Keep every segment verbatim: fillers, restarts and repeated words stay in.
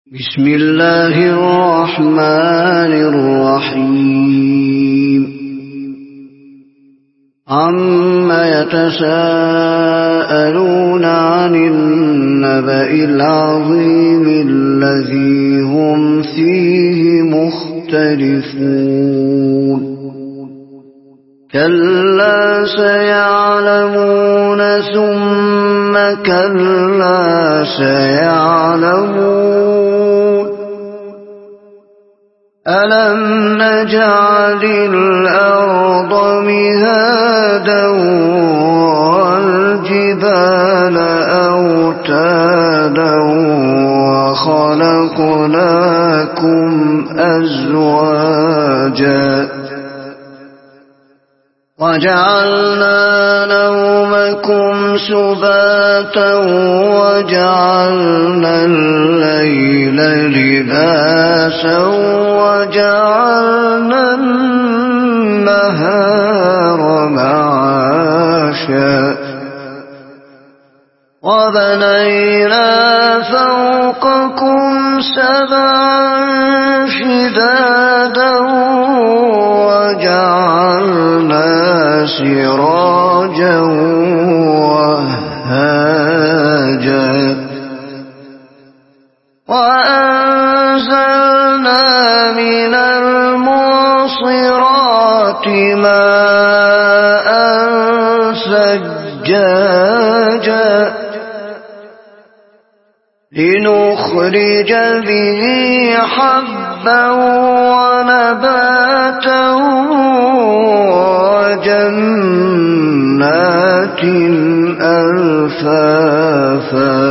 بسم الله الرحمن الرحيم عما يتساءلون عن النبأ العظيم الذي هم فيه مختلفون كلا سيعلمون ثم كلا سيعلمون ألم نجعل الأرض مهادا والجبال أوتادا وخلقناكم أزواجا وجعلنا نومكم سباتا وجعلنا الليل لباسا وجعلنا النهار معاشا وبنينا فوقكم سبعا شدادا وجعلنا سراجا وهاجا وأنزلنا من المعصرات ماء ثجاجا لنخرج به حبا ونباتا وجنات ألفافا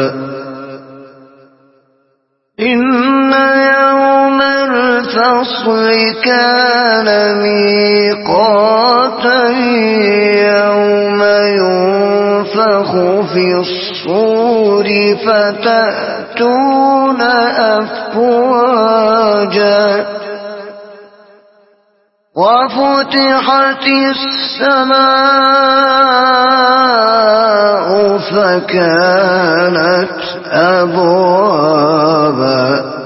إن يوم الفصل كان ميقاتا يوم ينفخ في الصور فتأتون أفواجا وفتحت السماء فكانت أبوابا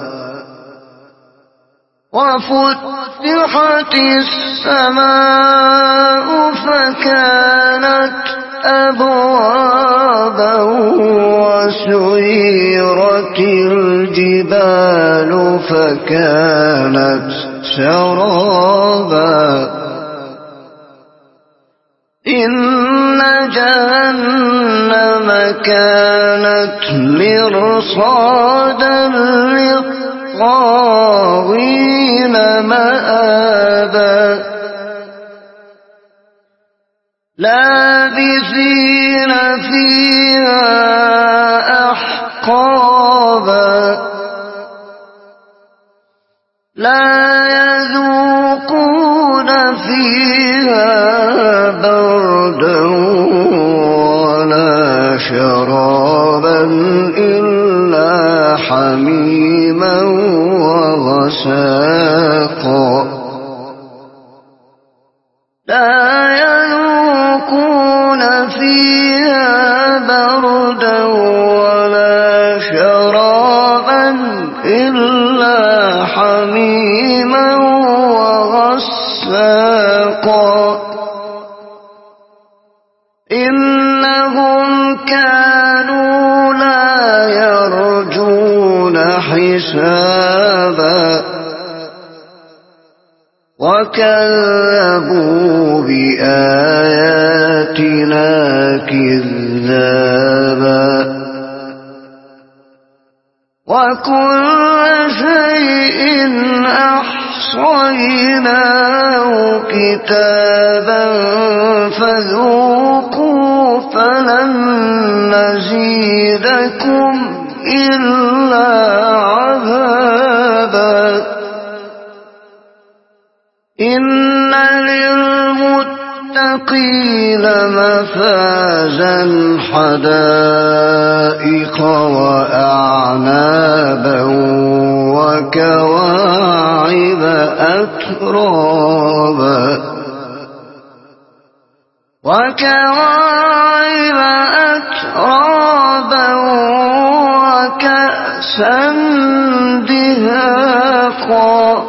وفتحت السماء فكانت أبوابا وسيرت الجبال فكانت سرابا إن جهنم كانت مرصادا للطاغين مآبا لابثين فيها أحقابا لا يذوقون فيها بردا ولا شرابا إلا حميما وغساقا لا يذوقون فيها بردا ولا شرابا إلا حميما وغساقا إنهم كانوا لا يرجون حسابا وكذبوا بآياتنا كذابا وكل شيء أحصيناه كتابا فذوقوا فلن نزيدكم إلا عذابا إن للمتقين مفازا حدائق وأعنابا وكواعب أترابا وكواعب أترابا وكأسا شقا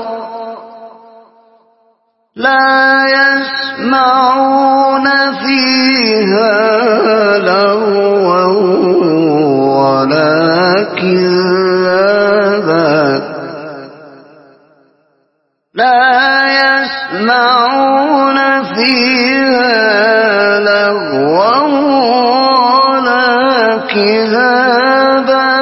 لا يسمعون فيها لغوا ولا كذابا لا يسمعون فيها لغوا ولا كذابا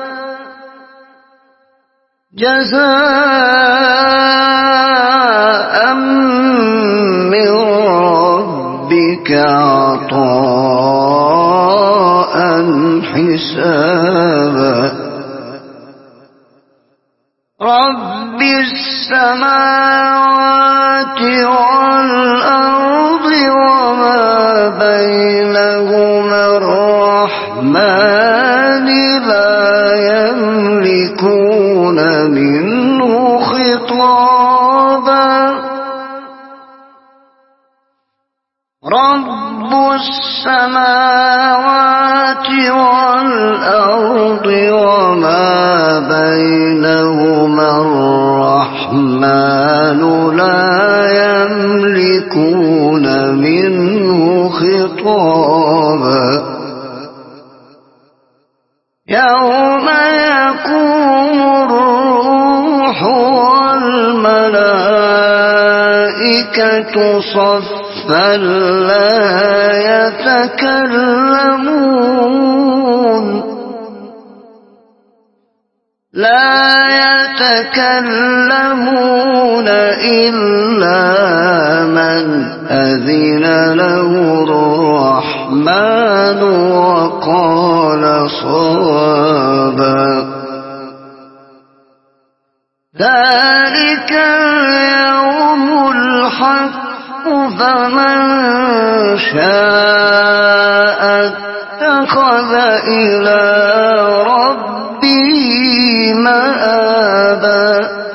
جزاء من ربك عطاء حسابا رب السماوات والأرض وما بينهما الرحمن لا يملكون منه خطابا رب السماوات والأرض وما بينهما الرحمن لا يملكون منه خطابا يوم يقوم الروح والملائكة صفا لا يتكلمون لا يتكلمون إلا من أذن له الرحمن وقال صوابا ذلك اليوم الحق فمن شاء اتخذ إلى ربه مآبا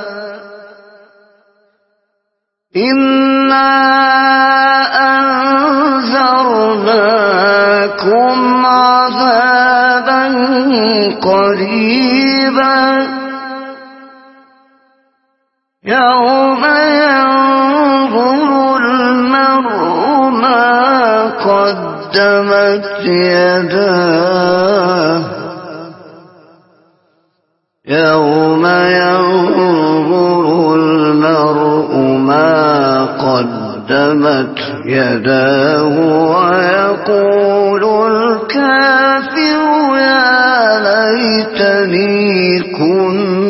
إنا أنذرناكم عذابا قريبا يوم ينظر المرء ما قدمت يداه يوم ينظر المرء ما قدمت يداه ويقول الكافر يا ليتني كنت